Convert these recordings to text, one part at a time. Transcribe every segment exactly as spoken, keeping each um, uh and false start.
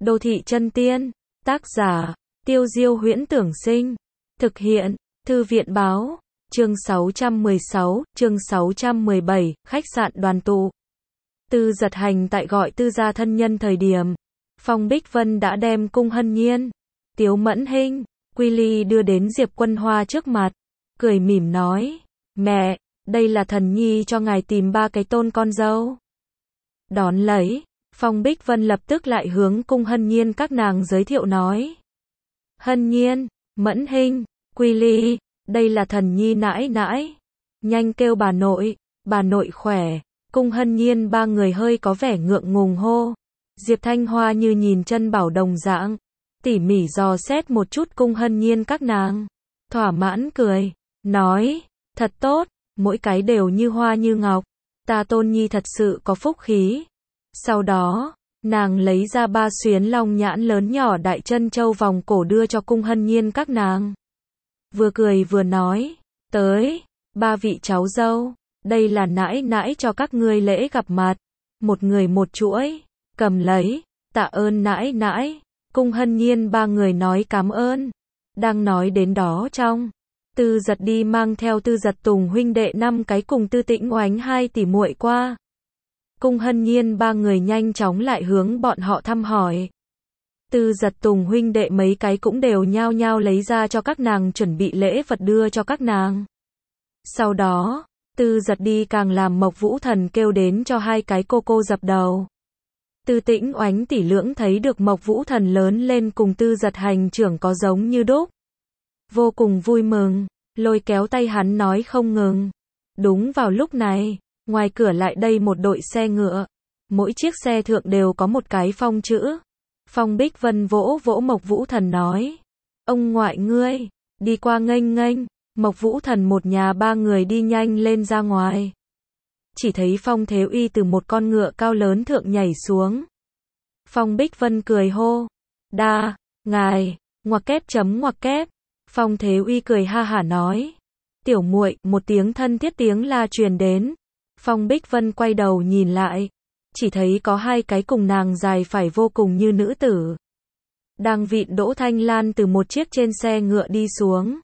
Đô thị chân tiên, tác giả, Tiêu Diêu Huyễn Tưởng Sinh, thực hiện, Thư viện Báo, chương sáu trăm mười sáu, chương sáu trăm mười bảy, khách sạn đoàn tụ. Tư Giật Hành tại gọi Tư gia thân nhân thời điểm, Phong Bích Vân đã đem Cung Hân Nhiên, Tiếu Mẫn Hinh, Quy Ly đưa đến Diệp Quân Hoa trước mặt, cười mỉm nói, mẹ, đây là thần nhi cho ngài tìm ba cái tôn con dâu. Đón lấy, Phong Bích Vân lập tức lại hướng Cung Hân Nhiên các nàng giới thiệu nói. Hân Nhiên, Mẫn Hinh, Quy Ly, đây là thần nhi nãi nãi. Nhanh kêu bà nội, bà nội khỏe. Cung Hân Nhiên ba người hơi có vẻ ngượng ngùng hô. Diệp Thanh Hoa như nhìn chân bảo đồng dạng, tỉ mỉ dò xét một chút Cung Hân Nhiên các nàng, thỏa mãn cười, nói, thật tốt, mỗi cái đều như hoa như ngọc, ta tôn nhi thật sự có phúc khí. Sau đó, nàng lấy ra ba xuyến long nhãn lớn nhỏ đại chân châu vòng cổ đưa cho Cung Hân Nhiên các nàng. Vừa cười vừa nói, tới, ba vị cháu dâu, đây là nãi nãi cho các ngươi lễ gặp mặt, một người một chuỗi, cầm lấy, tạ ơn nãi nãi. Cung Hân Nhiên ba người nói cảm ơn. Đang nói đến đó trong, Tư Giật đi mang theo Tư Giật Tùng huynh đệ năm cái cùng Tư Tĩnh Oánh hai tỷ muội qua. Cung Hân Nhiên ba người nhanh chóng lại hướng bọn họ thăm hỏi. Tư Giật Tùng huynh đệ mấy cái cũng đều nhao nhao lấy ra cho các nàng chuẩn bị lễ vật đưa cho các nàng. Sau đó, Tư Giật đi càng làm Mộc Vũ Thần kêu đến cho hai cái cô cô dập đầu. Tư Tĩnh Oánh tỷ lưỡng thấy được Mộc Vũ Thần lớn lên cùng Tư Giật Hành trưởng có giống như đúc. Vô cùng vui mừng, lôi kéo tay hắn nói không ngừng. Đúng vào lúc này, ngoài cửa lại đây một đội xe ngựa. Mỗi chiếc xe thượng đều có một cái phong chữ. Phong Bích Vân vỗ vỗ Mộc Vũ Thần nói. Ông ngoại ngươi, đi qua nghênh nghênh. Mộc Vũ Thần một nhà ba người đi nhanh lên ra ngoài. Chỉ thấy Phong Thế Uy từ một con ngựa cao lớn thượng nhảy xuống. Phong Bích Vân cười hô. Đa, ngài, ngoặc kép chấm ngoặc kép. Phong Thế Uy cười ha hả nói. Tiểu muội, một tiếng thân thiết tiếng la truyền đến. Phong Bích Vân quay đầu nhìn lại. Chỉ thấy có hai cái cùng nàng dài phải vô cùng như nữ tử. Đang vịn Đỗ Thanh Lan từ một chiếc trên xe ngựa đi xuống.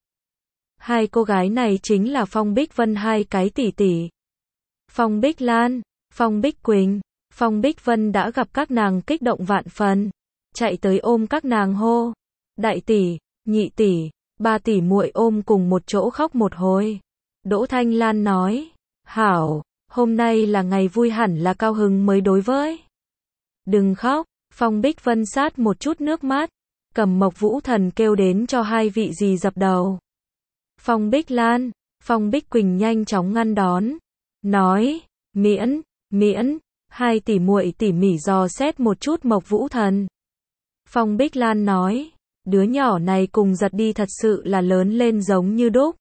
Hai cô gái này chính là Phong Bích Vân hai cái tỷ tỷ. Phong Bích Lan, Phong Bích Quỳnh, Phong Bích Vân đã gặp các nàng kích động vạn phần. Chạy tới ôm các nàng hô. Đại tỷ, nhị tỷ, ba tỷ muội ôm cùng một chỗ khóc một hồi. Đỗ Thanh Lan nói. Hảo, hôm nay là ngày vui hẳn là cao hứng mới đối với. Đừng khóc, Phong Bích Vân sát một chút nước mắt. Cầm Mộc Vũ Thần kêu đến cho hai vị dì dập đầu. Phong Bích Lan, Phong Bích Quỳnh nhanh chóng ngăn đón. Nói, miễn, miễn, hai tỷ muội tỉ mỉ dò xét một chút Mộc Vũ Thần. Phong Bích Lan nói, đứa nhỏ này cùng Giật đi thật sự là lớn lên giống như đúc.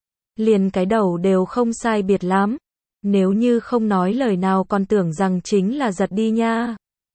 Liền cái đầu đều không sai biệt lắm. Nếu như không nói lời nào còn tưởng rằng chính là Giật đi nha.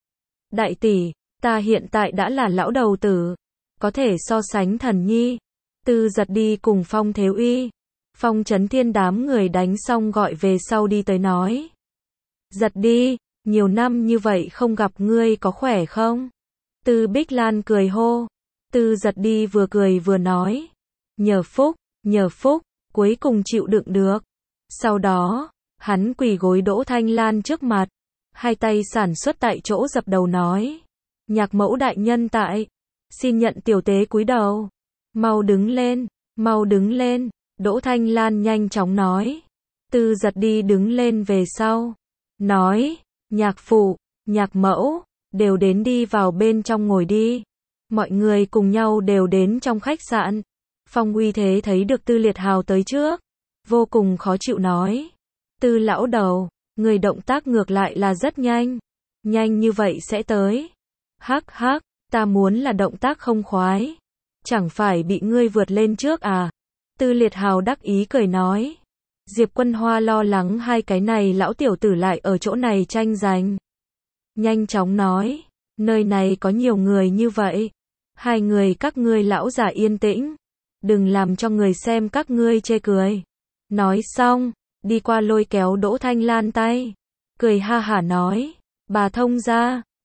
Đại tỷ, ta hiện tại đã là lão đầu tử, có thể so sánh thần nhi. Tư Giật đi cùng Phong Thế Uy, Phong Chấn Thiên đám người đánh xong gọi về sau đi tới nói. Giật đi, nhiều năm như vậy không gặp ngươi có khỏe không? Tư Bích Lan cười hô. Tư Giật đi vừa cười vừa nói. Nhờ phúc, nhờ phúc, cuối cùng chịu đựng được. Sau đó, hắn quỳ gối Đỗ Thanh Lan trước mặt, hai tay sản xuất tại chỗ dập đầu nói. Nhạc mẫu đại nhân tại, xin nhận tiểu tế cúi đầu. Mau đứng lên, mau đứng lên, Đỗ Thanh Lan nhanh chóng nói. Tư Giật đi đứng lên về sau. Nói, nhạc phụ, nhạc mẫu, đều đến đi vào bên trong ngồi đi. Mọi người cùng nhau đều đến trong khách sạn. Phong Uy Thế thấy được Tư Liệt Hào tới trước. Vô cùng khó chịu nói. Tư lão đầu, người động tác ngược lại là rất nhanh. Nhanh như vậy sẽ tới. Hắc hắc, ta muốn là động tác không khoái. Chẳng phải bị ngươi vượt lên trước à? Tư Liệt Hào đắc ý cười nói. Diệp Quân Hoa lo lắng hai cái này lão tiểu tử lại ở chỗ này tranh giành. Nhanh chóng nói. Nơi này có nhiều người như vậy. Hai người các ngươi lão già yên tĩnh. Đừng làm cho người xem các ngươi chê cười. Nói xong, đi qua lôi kéo Đỗ Thanh Lan tay. Cười ha hả nói. Bà thông gia,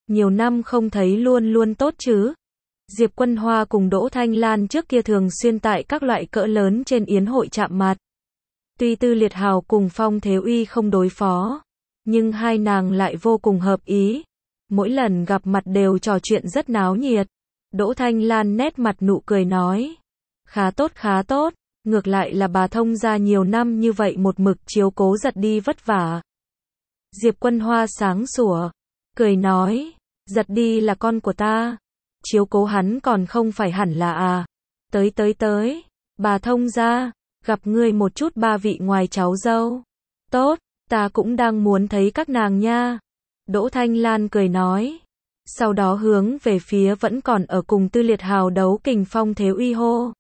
nhiều năm không thấy luôn luôn tốt chứ. Diệp Quân Hoa cùng Đỗ Thanh Lan trước kia thường xuyên tại các loại cỡ lớn trên yến hội chạm mặt. Tuy Tư Liệt Hào cùng Phong Thế Uy không đối phó, nhưng hai nàng lại vô cùng hợp ý. Mỗi lần gặp mặt đều trò chuyện rất náo nhiệt. Đỗ Thanh Lan nét mặt nụ cười nói. Khá tốt khá tốt, ngược lại là bà thông gia nhiều năm như vậy một mực chiếu cố Giật Đi vất vả. Diệp Quân Hoa sáng sủa, cười nói, Giật Đi là con của ta, chiếu cố hắn còn không phải hẳn là à. Tới tới tới, bà thông gia, gặp ngươi một chút ba vị ngoài cháu dâu. Tốt, ta cũng đang muốn thấy các nàng nha. Đỗ Thanh Lan cười nói. Sau đó hướng về phía vẫn còn ở cùng Tư Liệt Hào đấu kình Phong Thế Uy hô.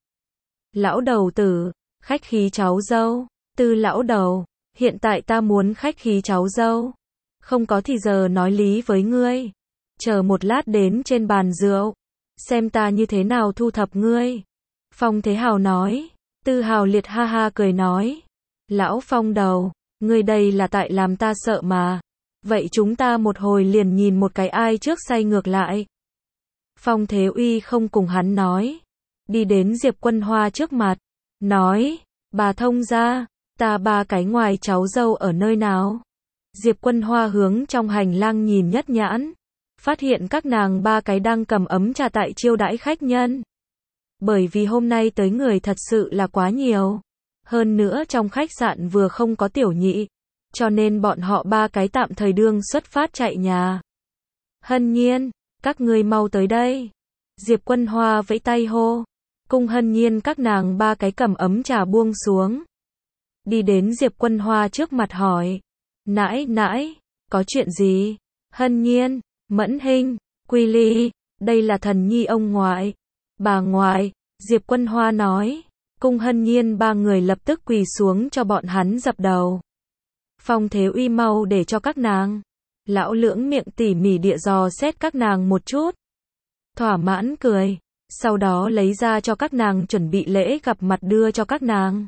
Lão đầu tử, khách khí cháu dâu. Tư lão đầu, hiện tại ta muốn khách khí cháu dâu. Không có thì giờ nói lý với ngươi. Chờ một lát đến trên bàn rượu, xem ta như thế nào thu thập ngươi. Phong Thế Hào nói. Tư Hào Liệt ha ha cười nói. Lão Phong đầu, ngươi đây là tại làm ta sợ mà. Vậy chúng ta một hồi liền nhìn một cái ai trước say ngược lại. Phong Thế Uy không cùng hắn nói. Đi đến Diệp Quân Hoa trước mặt. Nói, bà thông gia, ta ba cái ngoài cháu dâu ở nơi nào? Diệp Quân Hoa hướng trong hành lang nhìn nhất nhãn. Phát hiện các nàng ba cái đang cầm ấm trà tại chiêu đãi khách nhân. Bởi vì hôm nay tới người thật sự là quá nhiều. Hơn nữa trong khách sạn vừa không có tiểu nhị. Cho nên bọn họ ba cái tạm thời đương xuất phát chạy nhà. Hân Nhiên, các ngươi mau tới đây. Diệp Quân Hoa vẫy tay hô. Cung Hân Nhiên các nàng ba cái cầm ấm trà buông xuống. Đi đến Diệp Quân Hoa trước mặt hỏi. Nãi nãi, có chuyện gì? Hân Nhiên, Mẫn Hinh, Quy Ly, đây là thần nhi ông ngoại. Bà ngoại, Diệp Quân Hoa nói. Cung Hân Nhiên ba người lập tức quỳ xuống cho bọn hắn dập đầu. Phong Thế Uy mau để cho các nàng. Lão lưỡng miệng tỉ mỉ địa dò xét các nàng một chút. Thỏa mãn cười. Sau đó lấy ra cho các nàng chuẩn bị lễ gặp mặt đưa cho các nàng.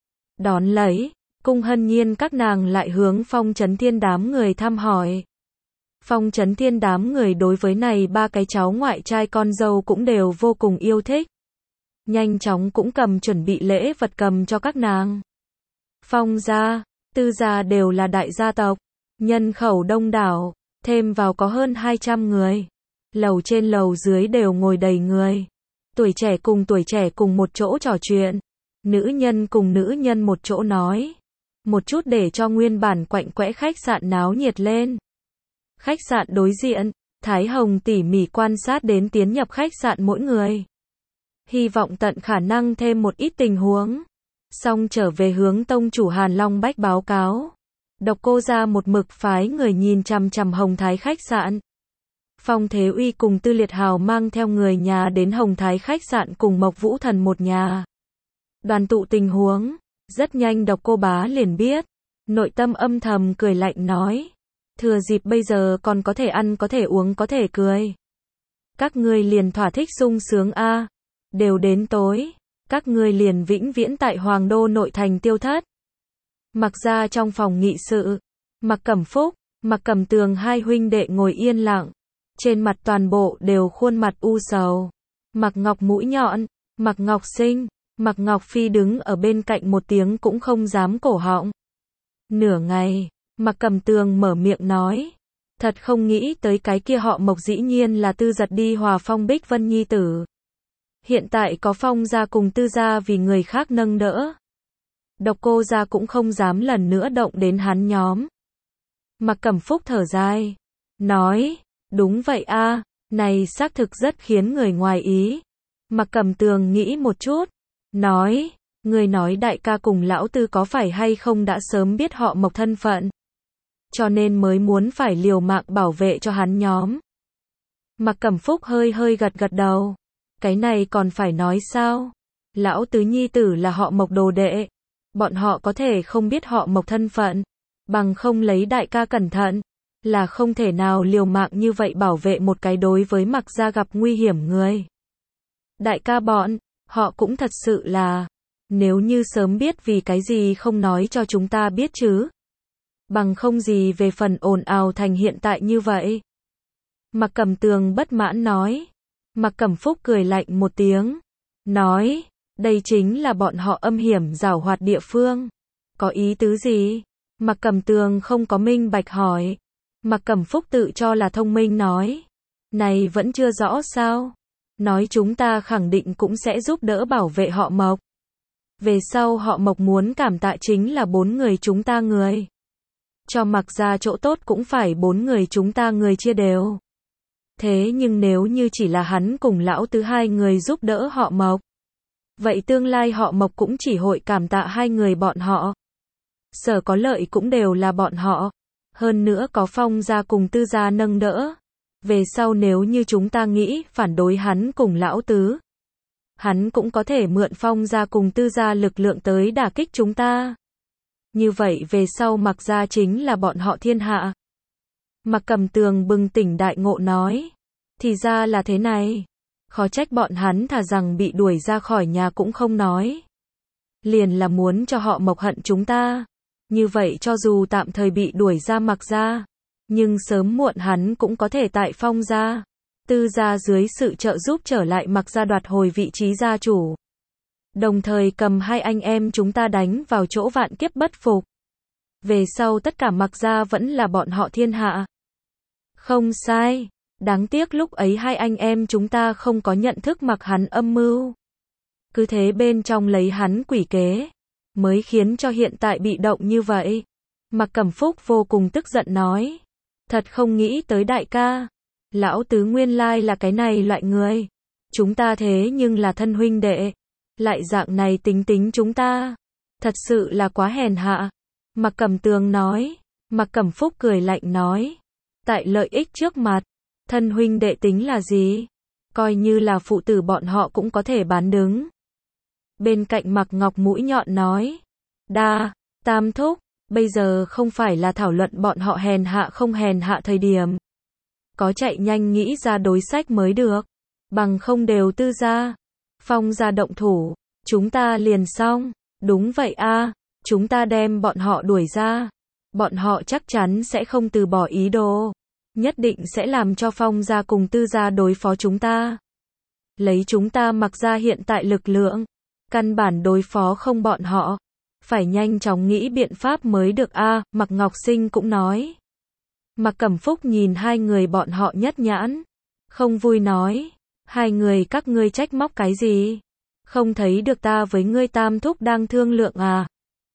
Đón lấy, Cung Hân Nhiên các nàng lại hướng Phong Chấn Thiên đám người thăm hỏi. Phong Chấn Thiên đám người đối với này ba cái cháu ngoại trai con dâu cũng đều vô cùng yêu thích. Nhanh chóng cũng cầm chuẩn bị lễ vật cầm cho các nàng. Phong gia, Tư gia đều là đại gia tộc, nhân khẩu đông đảo, thêm vào có hơn hai trăm người. Lầu trên lầu dưới đều ngồi đầy người. Tuổi trẻ cùng tuổi trẻ cùng một chỗ trò chuyện. Nữ nhân cùng nữ nhân một chỗ nói. Một chút để cho nguyên bản quạnh quẽ khách sạn náo nhiệt lên. Khách sạn đối diện, Thái Hồng tỉ mỉ quan sát đến tiến nhập khách sạn mỗi người. Hy vọng tận khả năng thêm một ít tình huống. Xong trở về hướng tông chủ Hàn Long Bách báo cáo. Độc Cô ra một mực phái người nhìn chằm chằm Hồng Thái khách sạn. Phong Thế Uy cùng Tư Liệt Hào mang theo người nhà đến Hồng Thái khách sạn cùng Mộc Vũ Thần một nhà. Đoàn tụ tình huống, rất nhanh Độc Cô bá liền biết. Nội tâm âm thầm cười lạnh nói. Thừa dịp bây giờ còn có thể ăn có thể uống có thể cười. Các ngươi liền thỏa thích sung sướng a. À. Đều đến tối. Các ngươi liền vĩnh viễn tại Hoàng Đô nội thành tiêu thất. Mặc ra trong phòng nghị sự. Mặc Cẩm Phúc, Mặc Cẩm Tường hai huynh đệ ngồi yên lặng. Trên mặt toàn bộ đều khuôn mặt u sầu. Mặc Ngọc mũi nhọn, Mặc Ngọc Sinh, Mặc Ngọc Phi đứng ở bên cạnh một tiếng cũng không dám cổ họng. Nửa ngày, Mặc Cẩm Tường mở miệng nói. Thật không nghĩ tới cái kia họ Mộc dĩ nhiên là Tư Giật Đi Hòa Phong Bích Vân nhi tử. Hiện tại có Phong gia cùng Tư gia vì người khác nâng đỡ. Độc Cô gia cũng không dám lần nữa động đến hắn nhóm. Mặc Cẩm Phúc thở dài. Nói, đúng vậy a, này xác thực rất khiến người ngoài ý. Mặc Cẩm Tường nghĩ một chút. Nói, người nói đại ca cùng lão Tư có phải hay không đã sớm biết họ Mộc thân phận. Cho nên mới muốn phải liều mạng bảo vệ cho hắn nhóm. Mặc Cẩm Phúc hơi hơi gật gật đầu. Cái này còn phải nói sao? Lão Tứ nhi tử là họ Mộc đồ đệ. Bọn họ có thể không biết họ Mộc thân phận. Bằng không lấy đại ca cẩn thận. Là không thể nào liều mạng như vậy bảo vệ một cái đối với Mặc gia gặp nguy hiểm người. Đại ca bọn, họ cũng thật sự là. Nếu như sớm biết vì cái gì không nói cho chúng ta biết chứ. Bằng không gì về phần ồn ào thành hiện tại như vậy. Mạc Cẩm Tường bất mãn nói. Mạc Cẩm Phúc cười lạnh một tiếng. Nói, đây chính là bọn họ âm hiểm giảo hoạt địa phương. Có ý tứ gì? Mạc Cẩm Tường không có minh bạch hỏi. Mạc Cẩm Phúc tự cho là thông minh nói. Này vẫn chưa rõ sao? Nói chúng ta khẳng định cũng sẽ giúp đỡ bảo vệ họ Mộc. Về sau họ Mộc muốn cảm tạ chính là bốn người chúng ta người. Cho Mạc gia chỗ tốt cũng phải bốn người chúng ta người chia đều. Thế nhưng nếu như chỉ là hắn cùng lão tứ hai người giúp đỡ họ Mộc, vậy tương lai họ Mộc cũng chỉ hội cảm tạ hai người bọn họ. Sở có lợi cũng đều là bọn họ. Hơn nữa có Phong gia cùng Tư gia nâng đỡ. Về sau nếu như chúng ta nghĩ phản đối hắn cùng lão tứ, hắn cũng có thể mượn Phong gia cùng Tư gia lực lượng tới đả kích chúng ta. Như vậy về sau Mạc gia chính là bọn họ thiên hạ. Mạc Cẩm Tường bừng tỉnh đại ngộ nói. Thì ra là thế này. Khó trách bọn hắn thà rằng bị đuổi ra khỏi nhà cũng không nói. Liền là muốn cho họ Mộc hận chúng ta. Như vậy cho dù tạm thời bị đuổi ra Mạc gia, nhưng sớm muộn hắn cũng có thể tại Phong gia, Tư gia dưới sự trợ giúp trở lại Mạc gia đoạt hồi vị trí gia chủ. Đồng thời cầm hai anh em chúng ta đánh vào chỗ vạn kiếp bất phục. Về sau tất cả Mạc gia vẫn là bọn họ thiên hạ. Không sai. Đáng tiếc lúc ấy hai anh em chúng ta không có nhận thức Mạc hắn âm mưu. Cứ thế bên trong lấy hắn quỷ kế, mới khiến cho hiện tại bị động như vậy. Mạc Cẩm Phúc vô cùng tức giận nói. Thật không nghĩ tới đại ca. Lão tứ nguyên lai là cái này loại người. Chúng ta thế nhưng là thân huynh đệ. Lại dạng này tính tính chúng ta. Thật sự là quá hèn hạ. Mạc Cẩm Tường nói. Mạc Cẩm Phúc cười lạnh nói. Tại lợi ích trước mặt, thân huynh đệ tính là gì? Coi như là phụ tử bọn họ cũng có thể bán đứng. Bên cạnh Mạc Ngọc mũi nhọn nói. Đa, Tam thúc, bây giờ không phải là thảo luận bọn họ hèn hạ không hèn hạ thời điểm. Có chạy nhanh nghĩ ra đối sách mới được. Bằng không đều Tư gia, Phong gia động thủ, chúng ta liền xong. Đúng vậy a, chúng ta đem bọn họ đuổi ra. Bọn họ chắc chắn sẽ không từ bỏ ý đồ. Nhất định sẽ làm cho Phong gia cùng Tư gia đối phó chúng ta. Lấy chúng ta Mạc gia hiện tại lực lượng, căn bản đối phó không bọn họ. Phải nhanh chóng nghĩ biện pháp mới được a, à, Mạc Ngọc Sinh cũng nói. Mạc Cẩm Phúc nhìn hai người bọn họ nhất nhãn. Không vui nói. Hai người các ngươi trách móc cái gì? Không thấy được ta với ngươi Tam thúc đang thương lượng à?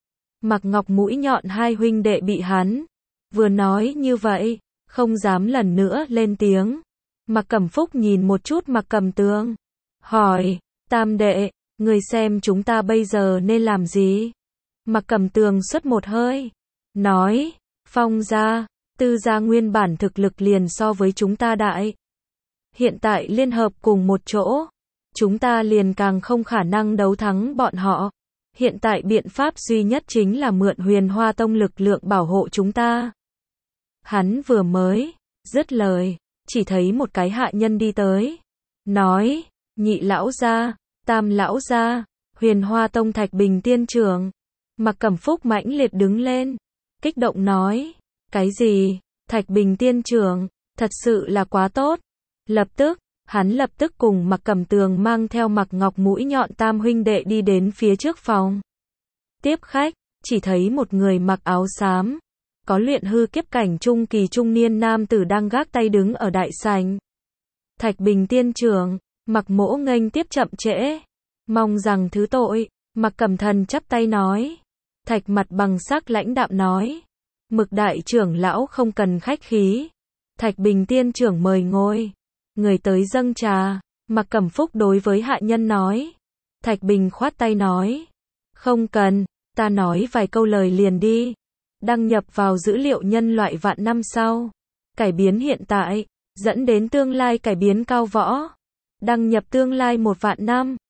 Mạc Ngọc mũi nhọn hai huynh đệ bị hắn vừa nói như vậy, không dám lần nữa lên tiếng. Mạc Cẩm Phúc nhìn một chút Mạc Cẩm Tường, hỏi, Tam đệ, người xem chúng ta bây giờ nên làm gì? Mạc Cẩm Tường xuất một hơi, nói, Phong gia, Tư gia nguyên bản thực lực liền so với chúng ta đại. Hiện tại liên hợp cùng một chỗ, chúng ta liền càng không khả năng đấu thắng bọn họ. Hiện tại biện pháp duy nhất chính là mượn Huyền Hoa Tông lực lượng bảo hộ chúng ta. Hắn vừa mới dứt lời, chỉ thấy một cái hạ nhân đi tới, nói, nhị lão gia, tam lão gia, Huyền Hoa Tông Thạch Bình tiên trưởng. Mạc Cẩm Phúc mãnh liệt đứng lên, kích động nói, cái gì? Thạch Bình tiên trưởng, thật sự là quá tốt. Lập tức, hắn lập tức cùng Mạc Cẩm Tường mang theo Mạc Ngọc mũi nhọn tam huynh đệ đi đến phía trước phòng. Tiếp khách, chỉ thấy một người mặc áo xám, có luyện hư kiếp cảnh trung kỳ trung niên nam tử đang gác tay đứng ở đại sảnh. Thạch Bình tiên trưởng, Mạc Mỗ nghênh tiếp chậm trễ, mong rằng thứ tội. Mạc Cẩm Thần chắp tay nói. Thạch mặt bằng sắc lãnh đạm nói, Mực đại trưởng lão không cần khách khí. Thạch Bình tiên trưởng mời ngồi. Người tới dâng trà. Mạc Cẩm Phúc đối với hạ nhân nói. Thạch Bình khoát tay nói, không cần, ta nói vài câu lời liền đi. Đăng nhập vào dữ liệu nhân loại vạn năm sau, cải biến hiện tại, dẫn đến tương lai cải biến cao võ. Đăng nhập tương lai một vạn năm.